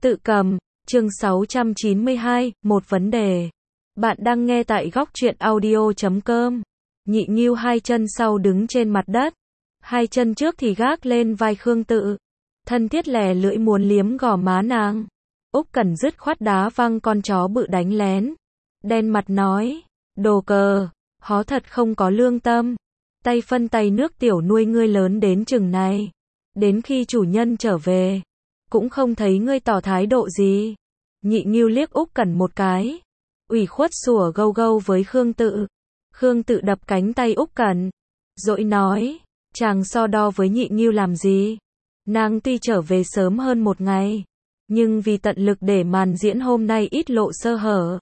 Tự cầm, chương 692, một vấn đề. Bạn đang nghe tại góc truyện audio.com. Nhị Nghiêu hai chân sau đứng trên mặt đất, hai chân trước thì gác lên vai Khương Tự. Thân thiết lè lưỡi muốn liếm gò má nàng. Úc Cẩn dứt khoát đá văng con chó bự đánh lén. Đen mặt nói, đồ cờ, hó thật không có lương tâm. Tay phân tay nước tiểu nuôi ngươi lớn đến chừng này. Đến khi chủ nhân trở về, cũng không thấy ngươi tỏ thái độ gì. Nhị Nghiêu liếc Úc Cẩn một cái, ủy khuất sủa gâu gâu với Khương Tự. Khương Tự đập cánh tay Úc Cẩn, dỗi nói, chàng so đo với Nhị Nghiêu làm gì? Nàng tuy trở về sớm hơn một ngày, nhưng vì tận lực để màn diễn hôm nay ít lộ sơ hở,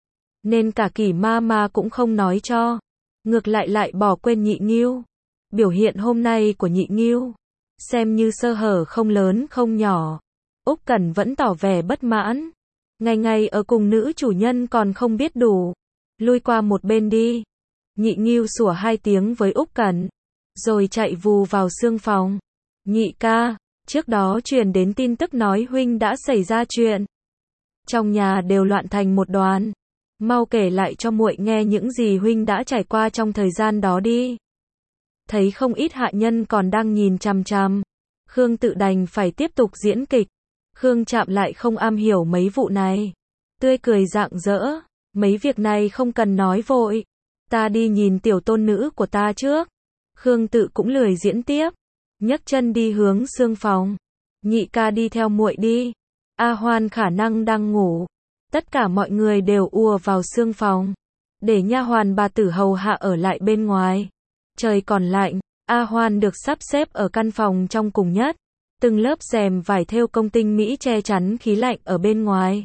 nên cả Kỷ ma cũng không nói cho, ngược lại bỏ quên Nhị Nghiêu. Biểu hiện hôm nay của Nhị Nghiêu xem như sơ hở không lớn không nhỏ. Úc Cẩn vẫn tỏ vẻ bất mãn. Ngày ở cùng nữ chủ nhân còn không biết đủ. Lui qua một bên đi. Nhị Nghiêu sủa hai tiếng với Úc Cẩn, rồi chạy vù vào xương phòng. Nhị ca, trước đó truyền đến tin tức nói huynh đã xảy ra chuyện. Trong nhà đều loạn thành một đoàn. Mau kể lại cho muội nghe những gì huynh đã trải qua trong thời gian đó đi. Thấy không ít hạ nhân còn đang nhìn chằm chằm, Khương Tự đành phải tiếp tục diễn kịch. Khương Trạm lại không am hiểu mấy vụ này, tươi cười rạng rỡ, mấy việc này không cần nói vội, ta đi nhìn tiểu tôn nữ của ta trước. Khương Tự cũng lười diễn tiếp, nhấc chân đi hướng xương phòng. Nhị ca đi theo muội đi. A Hoan khả năng đang ngủ. Tất cả mọi người đều ùa vào xương phòng, để nha hoàn bà tử hầu hạ ở lại bên ngoài. Trời còn lạnh, A Hoan được sắp xếp ở căn phòng trong cùng nhất. Từng lớp rèm vải thêu công tinh mỹ che chắn khí lạnh ở bên ngoài.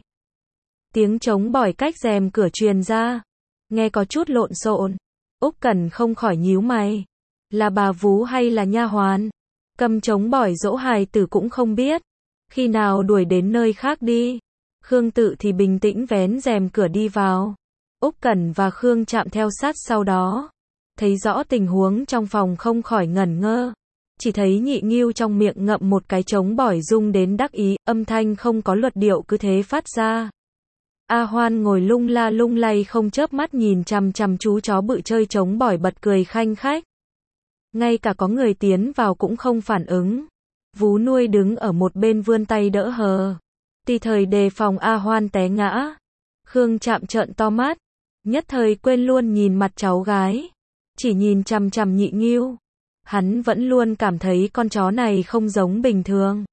Tiếng trống bỏi cách rèm cửa truyền ra, nghe có chút lộn xộn. Úc Cẩn không khỏi nhíu mày, là bà vú hay là nha hoàn? Cầm trống bỏi dỗ hài tử cũng không biết, khi nào đuổi đến nơi khác đi. Khương Tự thì bình tĩnh vén rèm cửa đi vào. Úc Cẩn và Khương Trạm theo sát sau đó. Thấy rõ tình huống trong phòng không khỏi ngẩn ngơ. Chỉ thấy Nhị Nghiêu trong miệng ngậm một cái trống bỏi rung đến đắc ý, âm thanh không có luật điệu cứ thế phát ra. A Hoan ngồi lung la lung lay không chớp mắt nhìn chằm chằm chú chó bự chơi trống bỏi bật cười khanh khách. Ngay cả có người tiến vào cũng không phản ứng. Vú nuôi đứng ở một bên vươn tay đỡ hờ, tùy thời đề phòng A Hoan té ngã. Khương Trạm trợn to mắt, nhất thời quên luôn nhìn mặt cháu gái, chỉ nhìn chằm chằm Nhị Nghiêu. Hắn vẫn luôn cảm thấy con chó này không giống bình thường.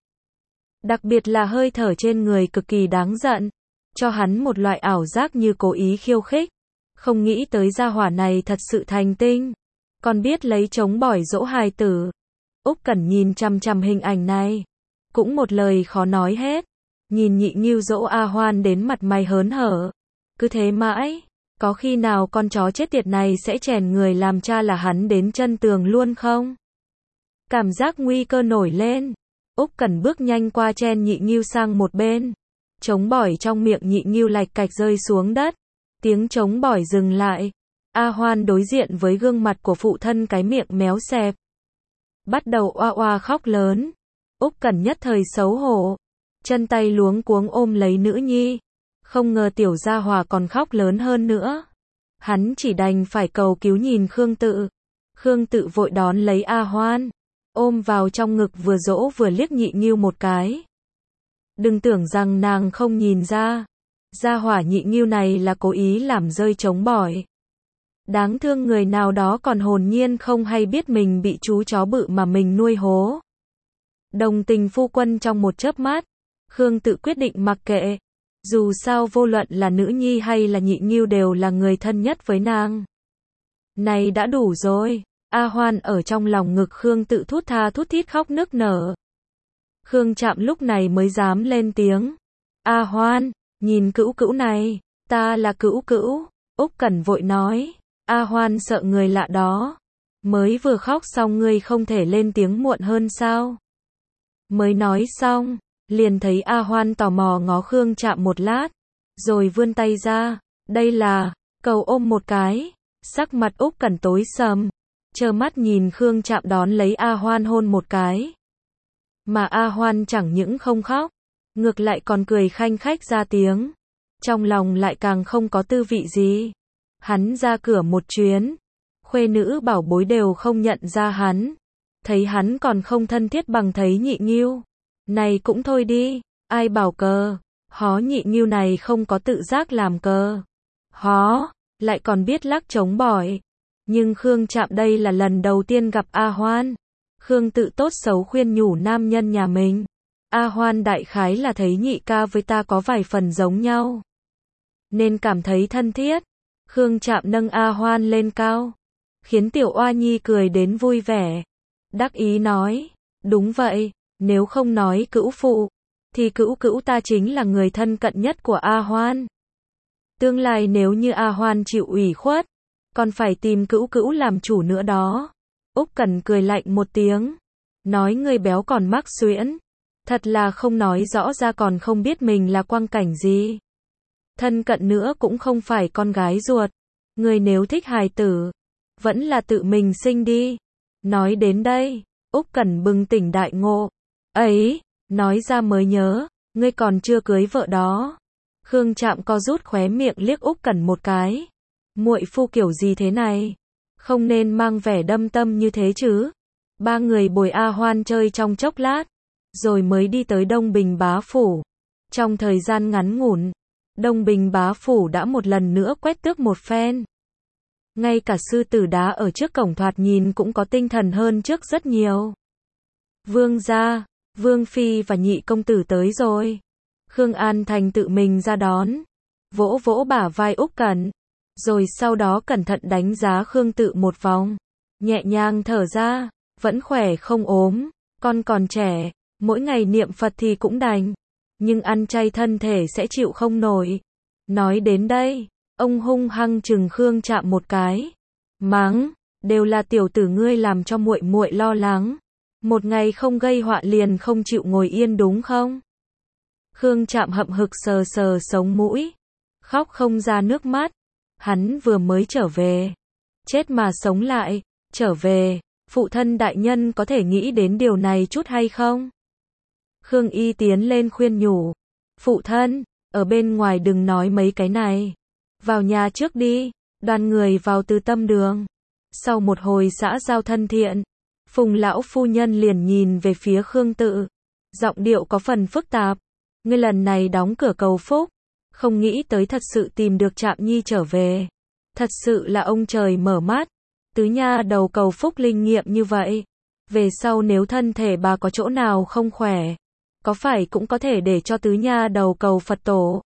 Đặc biệt là hơi thở trên người cực kỳ đáng giận, cho hắn một loại ảo giác như cố ý khiêu khích. Không nghĩ tới gia hỏa này thật sự thành tinh, còn biết lấy trống bỏi dỗ hài tử. Úc Cẩn nhìn chằm chằm hình ảnh này, cũng một lời khó nói hết. Nhìn Nhị Nghiêu dỗ A Hoan đến mặt mày hớn hở, cứ thế mãi. Có khi nào con chó chết tiệt này sẽ chèn người làm cha là hắn đến chân tường luôn không? Cảm giác nguy cơ nổi lên. Úc Cẩn bước nhanh qua chen Nhị Nghiêu sang một bên. Trống bỏi trong miệng Nhị Nghiêu lạch cạch rơi xuống đất. Tiếng trống bỏi dừng lại. A Hoan đối diện với gương mặt của phụ thân cái miệng méo xẹp, bắt đầu oa oa khóc lớn. Úc Cẩn nhất thời xấu hổ, chân tay luống cuống ôm lấy nữ nhi. Không ngờ tiểu gia hỏa còn khóc lớn hơn nữa. Hắn chỉ đành phải cầu cứu nhìn Khương Tự. Khương Tự vội đón lấy A Hoan, ôm vào trong ngực vừa dỗ vừa liếc Nhị Nghiêu một cái. Đừng tưởng rằng nàng không nhìn ra, gia hỏa Nhị Nghiêu này là cố ý làm rơi trống bỏi. Đáng thương người nào đó còn hồn nhiên không hay biết mình bị chú chó bự mà mình nuôi hố. Đồng tình phu quân trong một chớp mắt, Khương Tự quyết định mặc kệ. Dù sao vô luận là nữ nhi hay là Nhị Nghiêu đều là người thân nhất với nàng. Này đã đủ rồi. A Hoan ở trong lòng ngực Khương Tự thút tha thút thít khóc nức nở. Khương Trạm lúc này mới dám lên tiếng. A Hoan, nhìn cữu cữu này, ta là cữu cữu. Úc Cẩn vội nói. A Hoan sợ người lạ đó. Mới vừa khóc xong ngươi không thể lên tiếng muộn hơn sao? Mới nói xong, liền thấy A Hoan tò mò ngó Khương Trạm một lát, rồi vươn tay ra. Đây là, cầu ôm một cái. Sắc mặt Úc Cẩn tối sầm, trơ mắt nhìn Khương Trạm đón lấy A Hoan hôn một cái. Mà A Hoan chẳng những không khóc, ngược lại còn cười khanh khách ra tiếng. Trong lòng lại càng không có tư vị gì. Hắn ra cửa một chuyến, khuê nữ bảo bối đều không nhận ra hắn. Thấy hắn còn không thân thiết bằng thấy Nhị Nghiêu. Này cũng thôi đi, ai bảo cờ, hó Nhị Nghiêu này không có tự giác làm cờ. Hó, lại còn biết lắc trống bỏi. Nhưng Khương Trạm đây là lần đầu tiên gặp A Hoan. Khương tự tốt xấu khuyên nhủ nam nhân nhà mình. A Hoan đại khái là thấy nhị ca với ta có vài phần giống nhau, nên cảm thấy thân thiết. Khương Trạm nâng A Hoan lên cao, khiến Tiểu Oa Nhi cười đến vui vẻ. Đắc ý nói, đúng vậy, nếu không nói cữu phụ, thì cữu cữu ta chính là người thân cận nhất của A Hoan. Tương lai nếu như A Hoan chịu ủy khuất, còn phải tìm cữu cữu làm chủ nữa đó. Úc Cẩn cười lạnh một tiếng, nói người béo còn mắc suyễn, thật là không nói rõ ra còn không biết mình là quang cảnh gì. Thân cận nữa cũng không phải con gái ruột, người nếu thích hài tử, vẫn là tự mình sinh đi. Nói đến đây, Úc Cẩn bừng tỉnh đại ngộ. Ấy, nói ra mới nhớ, ngươi còn chưa cưới vợ đó. Khương Trạm co rút khóe miệng liếc Úc Cẩn một cái. Muội phu kiểu gì thế này? Không nên mang vẻ đâm tâm như thế chứ. Ba người bồi A Hoan chơi trong chốc lát, rồi mới đi tới Đông Bình Bá Phủ. Trong thời gian ngắn ngủn, Đông Bình Bá Phủ đã một lần nữa quét tước một phen. Ngay cả sư tử đá ở trước cổng thoạt nhìn cũng có tinh thần hơn trước rất nhiều. Vương gia, Vương Phi và nhị công tử tới rồi. Khương An Thành tự mình ra đón, vỗ vỗ bả vai Úc Cẩn, rồi sau đó cẩn thận đánh giá Khương tự một vòng, nhẹ nhàng thở ra, vẫn khỏe không ốm, con còn trẻ, mỗi ngày niệm Phật thì cũng đành, nhưng ăn chay thân thể sẽ chịu không nổi. Nói đến đây, ông hung hăng trừng Khương Trạm một cái, mắng, đều là tiểu tử ngươi làm cho muội muội lo lắng, một ngày không gây họa liền không chịu ngồi yên đúng không? Khương Trạm hậm hực sờ sờ sống mũi, khóc không ra nước mắt. Hắn vừa mới trở về, chết mà sống lại, trở về, phụ thân đại nhân có thể nghĩ đến điều này chút hay không? Khương Y tiến lên khuyên nhủ, phụ thân, ở bên ngoài đừng nói mấy cái này, vào nhà trước đi. Đoàn người vào Từ Tâm Đường. Sau một hồi xã giao thân thiện, Phùng lão phu nhân liền nhìn về phía Khương tự, giọng điệu có phần phức tạp, ngươi lần này đóng cửa cầu phúc, không nghĩ tới thật sự tìm được Trạm Nhi trở về. Thật sự là ông trời mở mắt, tứ nha đầu cầu phúc linh nghiệm như vậy. Về sau nếu thân thể bà có chỗ nào không khỏe, có phải cũng có thể để cho tứ nha đầu cầu Phật tổ.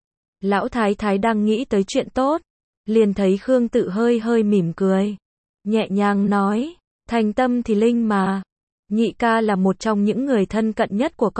Lão thái thái đang nghĩ tới chuyện tốt, liền thấy Khương tự hơi hơi mỉm cười, nhẹ nhàng nói, thành tâm thì linh mà, nhị ca là một trong những người thân cận nhất của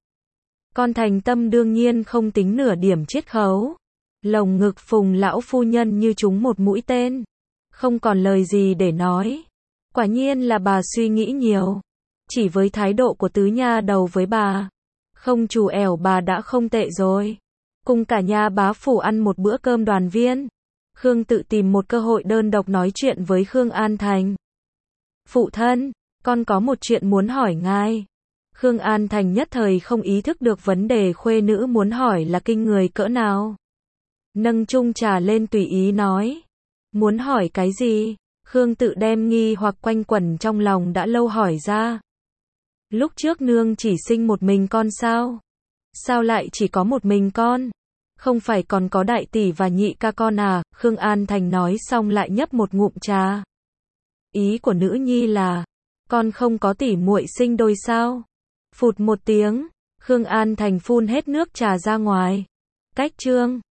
con thành tâm đương nhiên không tính nửa điểm chiết khấu. Lồng ngực Phùng lão phu nhân như trúng một mũi tên, không còn lời gì để nói. Quả nhiên là bà suy nghĩ nhiều, chỉ với thái độ của tứ nha đầu với bà, không trù ẻo bà đã không tệ rồi. Cùng cả nhà bá phủ ăn một bữa cơm đoàn viên, Khương tự tìm một cơ hội đơn độc nói chuyện với Khương An Thành. Phụ thân, con có một chuyện muốn hỏi ngài. Khương An Thành nhất thời không ý thức được vấn đề khuê nữ muốn hỏi là kinh người cỡ nào. Nâng chung trà lên tùy ý nói. Muốn hỏi cái gì? Khương tự đem nghi hoặc quanh quẩn trong lòng đã lâu hỏi ra. Lúc trước nương chỉ sinh một mình con sao? Sao lại chỉ có một mình con? Không phải còn có đại tỷ và nhị ca con à? Khương An Thành nói xong lại nhấp một ngụm trà. Ý của nữ nhi là, con không có tỷ muội sinh đôi sao? Phụt một tiếng, Khương An Thành phun hết nước trà ra ngoài. Cách chương